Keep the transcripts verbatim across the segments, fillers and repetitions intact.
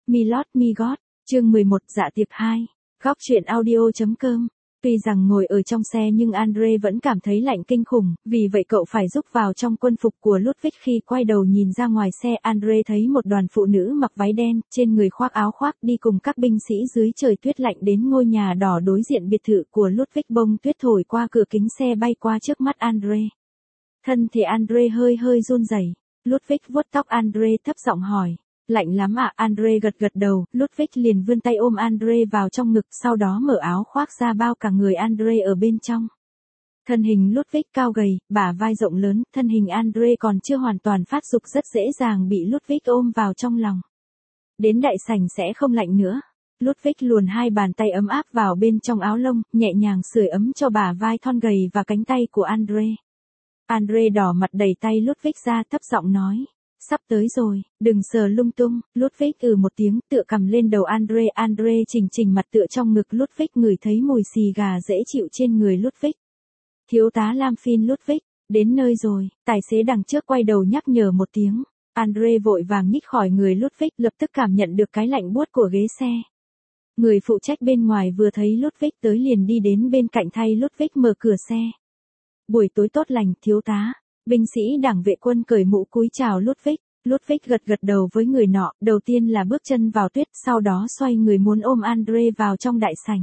Milord Migot, chương mười một dạ tiệc hai, góc truyện audio.com. Tuy rằng ngồi ở trong xe nhưng Andre vẫn cảm thấy lạnh kinh khủng, vì vậy cậu phải rúc vào trong quân phục của Ludwig. Khi quay đầu nhìn ra ngoài xe, Andre thấy một đoàn phụ nữ mặc váy đen, trên người khoác áo khoác đi cùng các binh sĩ dưới trời tuyết lạnh đến ngôi nhà đỏ đối diện biệt thự của Ludwig. Bông tuyết thổi qua cửa kính xe bay qua trước mắt Andre. Thân thể Andre hơi hơi run rẩy. Ludwig vuốt tóc Andre thấp giọng hỏi. Lạnh lắm ạ, à? Andre gật gật đầu. Ludwig liền vươn tay ôm Andre vào trong ngực, sau đó mở áo khoác ra bao cả người Andre ở bên trong. Thân hình Ludwig cao gầy, bả vai rộng lớn, thân hình Andre còn chưa hoàn toàn phát dục rất dễ dàng bị Ludwig ôm vào trong lòng. Đến đại sảnh sẽ không lạnh nữa. Ludwig luồn hai bàn tay ấm áp vào bên trong áo lông, nhẹ nhàng sưởi ấm cho bả vai thon gầy và cánh tay của Andre. Andre đỏ mặt đẩy tay Ludwig ra, thấp giọng nói. Sắp tới rồi, đừng sờ lung tung. Ludwig ừ một tiếng, tựa cầm lên đầu Andre. Andre chỉnh chỉnh mặt tựa trong ngực Ludwig, ngửi thấy mùi xì gà dễ chịu trên người Ludwig. Thiếu tá Lam Phin. Ludwig, đến nơi rồi. Tài xế đằng trước quay đầu nhắc nhở một tiếng. Andre vội vàng nhích khỏi người Ludwig, lập tức cảm nhận được cái lạnh buốt của ghế xe. Người phụ trách bên ngoài vừa thấy Ludwig tới liền đi đến bên cạnh thay Ludwig mở cửa xe. Buổi tối tốt lành, thiếu tá. Binh sĩ đảng vệ quân cởi mũ cúi chào Ludwig. Ludwig gật gật đầu với người nọ, đầu tiên là bước chân vào tuyết, sau đó xoay người muốn ôm Andre vào trong đại sảnh.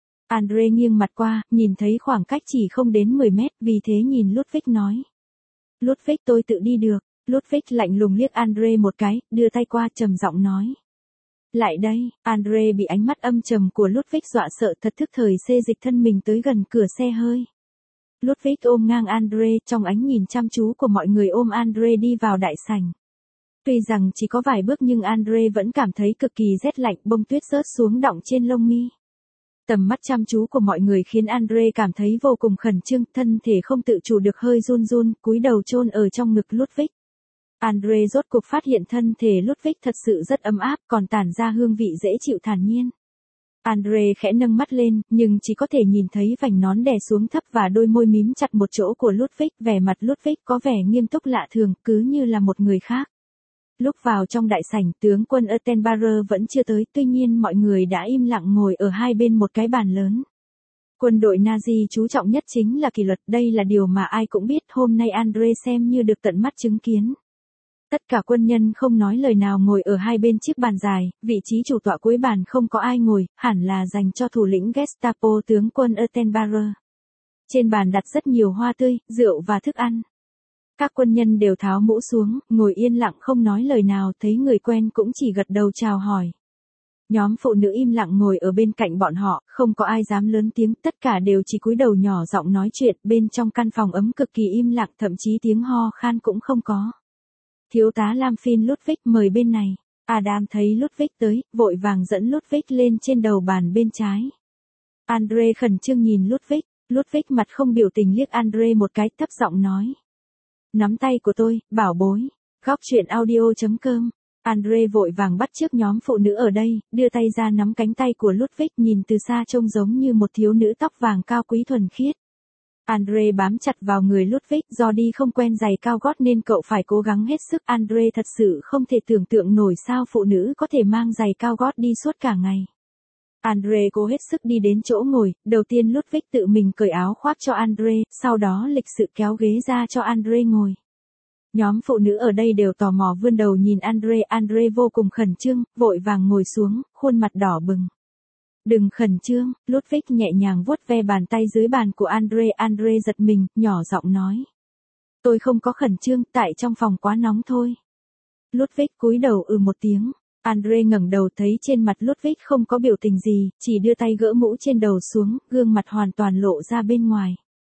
Andre nghiêng mặt qua, nhìn thấy khoảng cách chỉ không đến mười mét, vì thế nhìn Ludwig nói. Ludwig, tôi tự đi được. Ludwig lạnh lùng liếc Andre một cái, đưa tay qua trầm giọng nói. Lại đây. Andre bị ánh mắt âm trầm của Ludwig dọa sợ, thật thức thời xê dịch thân mình tới gần cửa xe hơi. Ludwig ôm ngang Andre, trong ánh nhìn chăm chú của mọi người ôm Andre đi vào đại sảnh. Tuy rằng chỉ có vài bước nhưng Andre vẫn cảm thấy cực kỳ rét lạnh, bông tuyết rớt xuống đọng trên lông mi. Tầm mắt chăm chú của mọi người khiến Andre cảm thấy vô cùng khẩn trương, thân thể không tự chủ được hơi run run, cúi đầu chôn ở trong ngực Ludwig. Andre rốt cuộc phát hiện thân thể Ludwig thật sự rất ấm áp, còn tản ra hương vị dễ chịu thản nhiên. Andre khẽ nâng mắt lên, nhưng chỉ có thể nhìn thấy vành nón đè xuống thấp và đôi môi mím chặt một chỗ của Ludwig. Vẻ mặt Ludwig có vẻ nghiêm túc lạ thường, cứ như là một người khác. Lúc vào trong đại sảnh, tướng quân Ottenbarger vẫn chưa tới, tuy nhiên mọi người đã im lặng ngồi ở hai bên một cái bàn lớn. Quân đội Nazi chú trọng nhất chính là kỷ luật, đây là điều mà ai cũng biết, hôm nay Andre xem như được tận mắt chứng kiến. Tất cả quân nhân không nói lời nào ngồi ở hai bên chiếc bàn dài, vị trí chủ tọa cuối bàn không có ai ngồi, hẳn là dành cho thủ lĩnh Gestapo tướng quân Ottenbarger. Trên bàn đặt rất nhiều hoa tươi, rượu và thức ăn. Các quân nhân đều tháo mũ xuống, ngồi yên lặng không nói lời nào, thấy người quen cũng chỉ gật đầu chào hỏi. Nhóm phụ nữ im lặng ngồi ở bên cạnh bọn họ, không có ai dám lớn tiếng, tất cả đều chỉ cúi đầu nhỏ giọng nói chuyện, bên trong căn phòng ấm cực kỳ im lặng, thậm chí tiếng ho khan cũng không có. Thiếu tá Lam Phin. Ludwig, mời bên này. Adam thấy Ludwig tới, vội vàng dẫn Ludwig lên trên đầu bàn bên trái. Andre khẩn trương nhìn Ludwig. Ludwig mặt không biểu tình liếc Andre một cái, thấp giọng nói. Nắm tay của tôi, bảo bối. Góc truyện audio.com. Andre vội vàng bắt chước nhóm phụ nữ ở đây, đưa tay ra nắm cánh tay của Ludwig, nhìn từ xa trông giống như một thiếu nữ tóc vàng cao quý thuần khiết. Andre bám chặt vào người Ludwig, do đi không quen giày cao gót nên cậu phải cố gắng hết sức. Andre thật sự không thể tưởng tượng nổi sao phụ nữ có thể mang giày cao gót đi suốt cả ngày. Andre cố hết sức đi đến chỗ ngồi, đầu tiên Ludwig tự mình cởi áo khoác cho Andre, sau đó lịch sự kéo ghế ra cho Andre ngồi. Nhóm phụ nữ ở đây đều tò mò vươn đầu nhìn Andre, Andre vô cùng khẩn trương, vội vàng ngồi xuống, khuôn mặt đỏ bừng. Đừng khẩn trương. Ludwig nhẹ nhàng vuốt ve bàn tay dưới bàn của Andre. Andre giật mình, nhỏ giọng nói. Tôi không có khẩn trương, tại trong phòng quá nóng thôi. Ludwig cúi đầu ừ một tiếng. Andre ngẩng đầu thấy trên mặt Ludwig không có biểu tình gì, chỉ đưa tay gỡ mũ trên đầu xuống, gương mặt hoàn toàn lộ ra bên ngoài.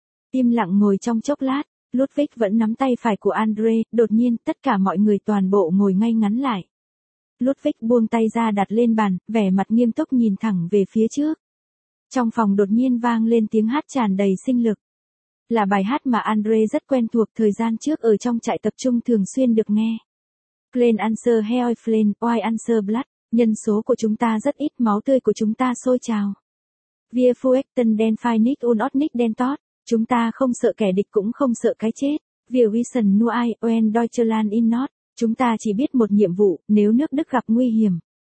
Im lặng ngồi trong chốc lát, Ludwig vẫn nắm tay phải của Andre, đột nhiên tất cả mọi người toàn bộ ngồi ngay ngắn lại. Ludwig buông tay ra đặt lên bàn, vẻ mặt nghiêm túc nhìn thẳng về phía trước. Trong phòng đột nhiên vang lên tiếng hát tràn đầy sinh lực. Là bài hát mà Andre rất quen thuộc, thời gian trước ở trong trại tập trung thường xuyên được nghe. Klein Anser Heo Flen, Oai Anser Blood, nhân số của chúng ta rất ít, máu tươi của chúng ta sôi trào. Wir Fuechten den Feind und auch nicht den Tod, chúng ta không sợ kẻ địch cũng không sợ cái chết. Wir wissen nur ein, wenn Deutschland in Not. Chúng ta chỉ biết một nhiệm vụ, nếu nước Đức gặp nguy hiểm.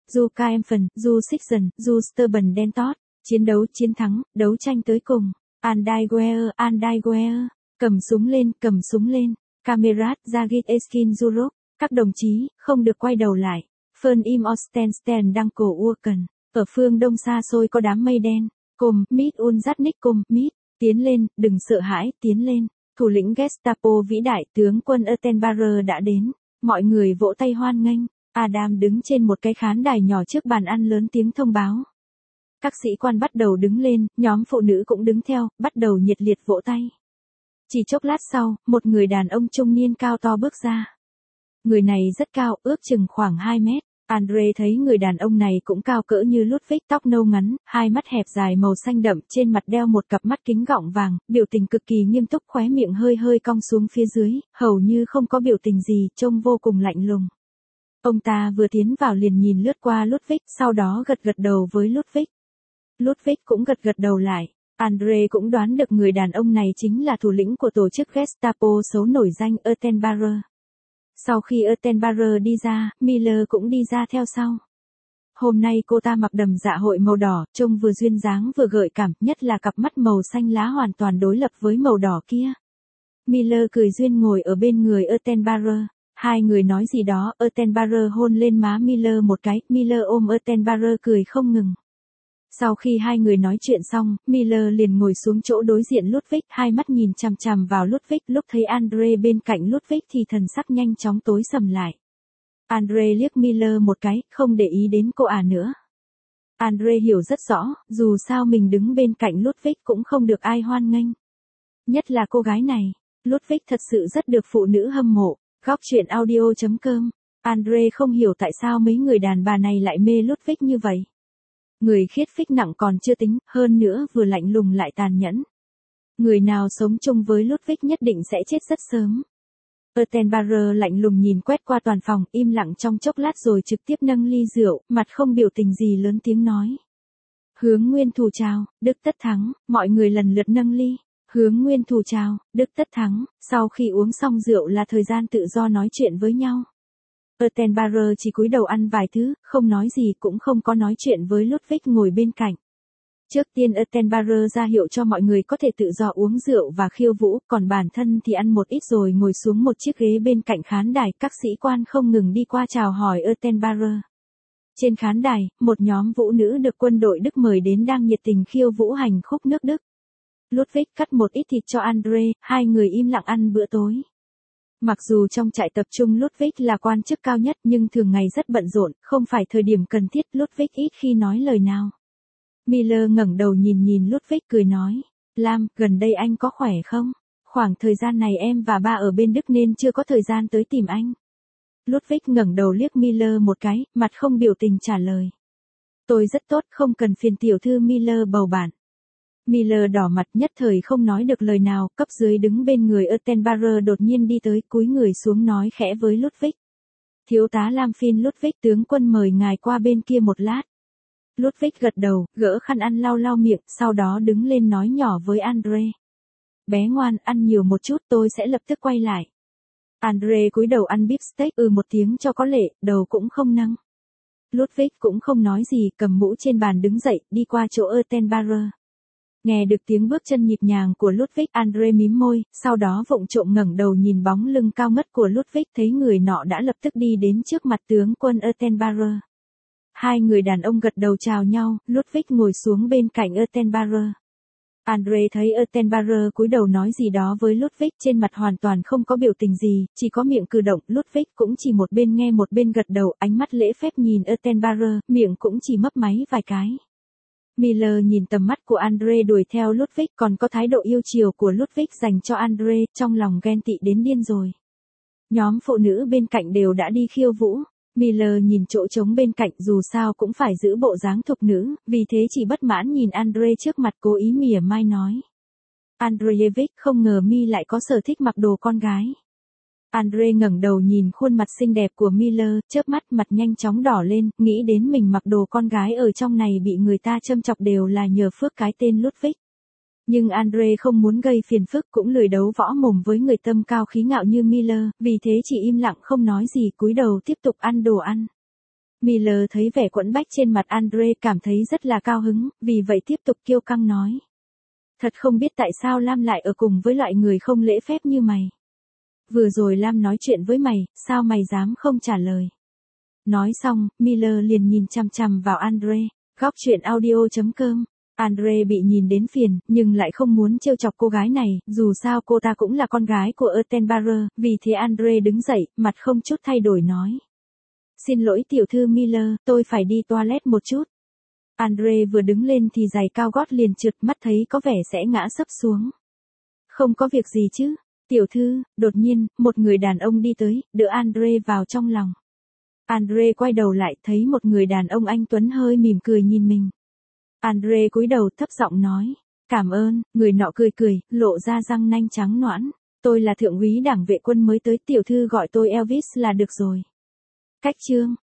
Du Kempfen, Du Sixten, Du Stubben Dentot, chiến đấu chiến thắng, đấu tranh tới cùng. Andiguer, Andiguer, cầm súng lên, cầm súng lên. Kamerad, Zagit Eskin Zurok, các đồng chí, không được quay đầu lại. Fern im Ostensten đang cổ Urken, ở phương đông xa xôi có đám mây đen. Cùng, Mit Unzatnik cùng, Mit, tiến lên, đừng sợ hãi, tiến lên. Thủ lĩnh Gestapo vĩ đại tướng quân Ertenbacher đã đến. Mọi người vỗ tay hoan nghênh. Adam đứng trên một cái khán đài nhỏ trước bàn ăn lớn tiếng thông báo. Các sĩ quan bắt đầu đứng lên, nhóm phụ nữ cũng đứng theo, bắt đầu nhiệt liệt vỗ tay. Chỉ chốc lát sau, một người đàn ông trung niên cao to bước ra. Người này rất cao, ước chừng khoảng hai mét. Andre thấy người đàn ông này cũng cao cỡ như Ludwig, tóc nâu ngắn, hai mắt hẹp dài màu xanh đậm, trên mặt đeo một cặp mắt kính gọng vàng, biểu tình cực kỳ nghiêm túc, khóe miệng hơi hơi cong xuống phía dưới, hầu như không có biểu tình gì, trông vô cùng lạnh lùng. Ông ta vừa tiến vào liền nhìn lướt qua Ludwig, sau đó gật gật đầu với Ludwig. Ludwig cũng gật gật đầu lại. Andre cũng đoán được người đàn ông này chính là thủ lĩnh của tổ chức Gestapo xấu nổi danh Ertenbacher. Sau khi Ertenbacher đi ra, Miller cũng đi ra theo sau. Hôm nay cô ta mặc đầm dạ hội màu đỏ, trông vừa duyên dáng vừa gợi cảm, nhất là cặp mắt màu xanh lá hoàn toàn đối lập với màu đỏ kia. Miller cười duyên ngồi ở bên người Ertenbacher. Hai người nói gì đó, Ertenbacher hôn lên má Miller một cái, Miller ôm Ertenbacher cười không ngừng. Sau khi hai người nói chuyện xong, Miller liền ngồi xuống chỗ đối diện Ludwig, hai mắt nhìn chằm chằm vào Ludwig, lúc thấy Andre bên cạnh Ludwig thì thần sắc nhanh chóng tối sầm lại. Andre liếc Miller một cái, không để ý đến cô à nữa. Andre hiểu rất rõ, dù sao mình đứng bên cạnh Ludwig cũng không được ai hoan nghênh. Nhất là cô gái này, Ludwig thật sự rất được phụ nữ hâm mộ. Góc truyện audio chấm com. Andre không hiểu tại sao mấy người đàn bà này lại mê Ludwig như vậy. Người khiết phích nặng còn chưa tính, hơn nữa vừa lạnh lùng lại tàn nhẫn. Người nào sống chung với Ludwig nhất định sẽ chết rất sớm. Ertenbacher lạnh lùng nhìn quét qua toàn phòng, im lặng trong chốc lát rồi trực tiếp nâng ly rượu, mặt không biểu tình gì lớn tiếng nói. Hướng Nguyên Thù chào, Đức tất thắng, mọi người lần lượt nâng ly. Hướng Nguyên Thù chào, Đức tất thắng, sau khi uống xong rượu là thời gian tự do nói chuyện với nhau. Ertenbacher chỉ cúi đầu ăn vài thứ, không nói gì cũng không có nói chuyện với Ludwig ngồi bên cạnh. Trước tiên Ertenbacher ra hiệu cho mọi người có thể tự do uống rượu và khiêu vũ, còn bản thân thì ăn một ít rồi ngồi xuống một chiếc ghế bên cạnh khán đài, các sĩ quan không ngừng đi qua chào hỏi Ertenbacher. Trên khán đài, một nhóm vũ nữ được quân đội Đức mời đến đang nhiệt tình khiêu vũ hành khúc nước Đức. Ludwig cắt một ít thịt cho Andre, hai người im lặng ăn bữa tối. Mặc dù trong trại tập trung Ludwig là quan chức cao nhất nhưng thường ngày rất bận rộn, không phải thời điểm cần thiết Ludwig ít khi nói lời nào. Miller ngẩng đầu nhìn nhìn Ludwig cười nói, Lam, gần đây anh có khỏe không? Khoảng thời gian này em và ba ở bên Đức nên chưa có thời gian tới tìm anh. Ludwig ngẩng đầu liếc Miller một cái, mặt không biểu tình trả lời. Tôi rất tốt, không cần phiền tiểu thư Miller bầu bạn. Miller đỏ mặt nhất thời không nói được lời nào, cấp dưới đứng bên người Ertenbacher đột nhiên đi tới, cúi người xuống nói khẽ với Ludwig. Thiếu tá Lamfin Ludwig tướng quân mời ngài qua bên kia một lát. Ludwig gật đầu, gỡ khăn ăn lau lau miệng, sau đó đứng lên nói nhỏ với Andre. Bé ngoan, ăn nhiều một chút tôi sẽ lập tức quay lại. Andre cúi đầu ăn beef steak ừ một tiếng cho có lệ, đầu cũng không nâng. Ludwig cũng không nói gì, cầm mũ trên bàn đứng dậy, đi qua chỗ Ertenbacher. Nghe được tiếng bước chân nhịp nhàng của Ludwig, Andre mím môi, sau đó vụng trộm ngẩng đầu nhìn bóng lưng cao ngất của Ludwig, thấy người nọ đã lập tức đi đến trước mặt tướng quân Ertenbacher. Hai người đàn ông gật đầu chào nhau, Ludwig ngồi xuống bên cạnh Ertenbacher. Andre thấy Ertenbacher cúi đầu nói gì đó với Ludwig, trên mặt hoàn toàn không có biểu tình gì, chỉ có miệng cử động, Ludwig cũng chỉ một bên nghe một bên gật đầu, ánh mắt lễ phép nhìn Ertenbacher, miệng cũng chỉ mấp máy vài cái. Miller nhìn tầm mắt của Andre đuổi theo Ludwig, còn có thái độ yêu chiều của Ludwig dành cho Andre, trong lòng ghen tị đến điên rồi. Nhóm phụ nữ bên cạnh đều đã đi khiêu vũ. Miller nhìn chỗ trống bên cạnh, dù sao cũng phải giữ bộ dáng thục nữ, vì thế chỉ bất mãn nhìn Andre trước mặt, cố ý mỉa mai nói. Andreevich, không ngờ mi lại có sở thích mặc đồ con gái. Andre ngẩng đầu nhìn khuôn mặt xinh đẹp của Miller, chớp mắt, mặt nhanh chóng đỏ lên, nghĩ đến mình mặc đồ con gái ở trong này bị người ta châm chọc đều là nhờ phước cái tên Ludwig. Nhưng Andre không muốn gây phiền phức, cũng lười đấu võ mồm với người tâm cao khí ngạo như Miller, vì thế chỉ im lặng không nói gì, cúi đầu tiếp tục ăn đồ ăn. Miller thấy vẻ quẫn bách trên mặt Andre cảm thấy rất là cao hứng, vì vậy tiếp tục kiêu căng nói. Thật không biết tại sao Lam lại ở cùng với loại người không lễ phép như mày. Vừa rồi Lam nói chuyện với mày, sao mày dám không trả lời? Nói xong, Miller liền nhìn chằm chằm vào Andre. Góc chuyện audio chấm com. Andre bị nhìn đến phiền, nhưng lại không muốn trêu chọc cô gái này, dù sao cô ta cũng là con gái của Ottenbarger, vì thế Andre đứng dậy, mặt không chút thay đổi nói. Xin lỗi tiểu thư Miller, tôi phải đi toilet một chút. Andre vừa đứng lên thì giày cao gót liền trượt, mắt thấy có vẻ sẽ ngã sấp xuống. Không có việc gì chứ, tiểu thư. Đột nhiên, một người đàn ông đi tới, đỡ Andre vào trong lòng. Andre quay đầu lại, thấy một người đàn ông anh tuấn hơi mỉm cười nhìn mình. Andre cúi đầu thấp giọng nói. Cảm ơn. Người nọ cười cười, lộ ra răng nanh trắng nõn. Tôi là thượng úy đảng vệ quân mới tới, tiểu thư gọi tôi Elvis là được rồi. Cách chương.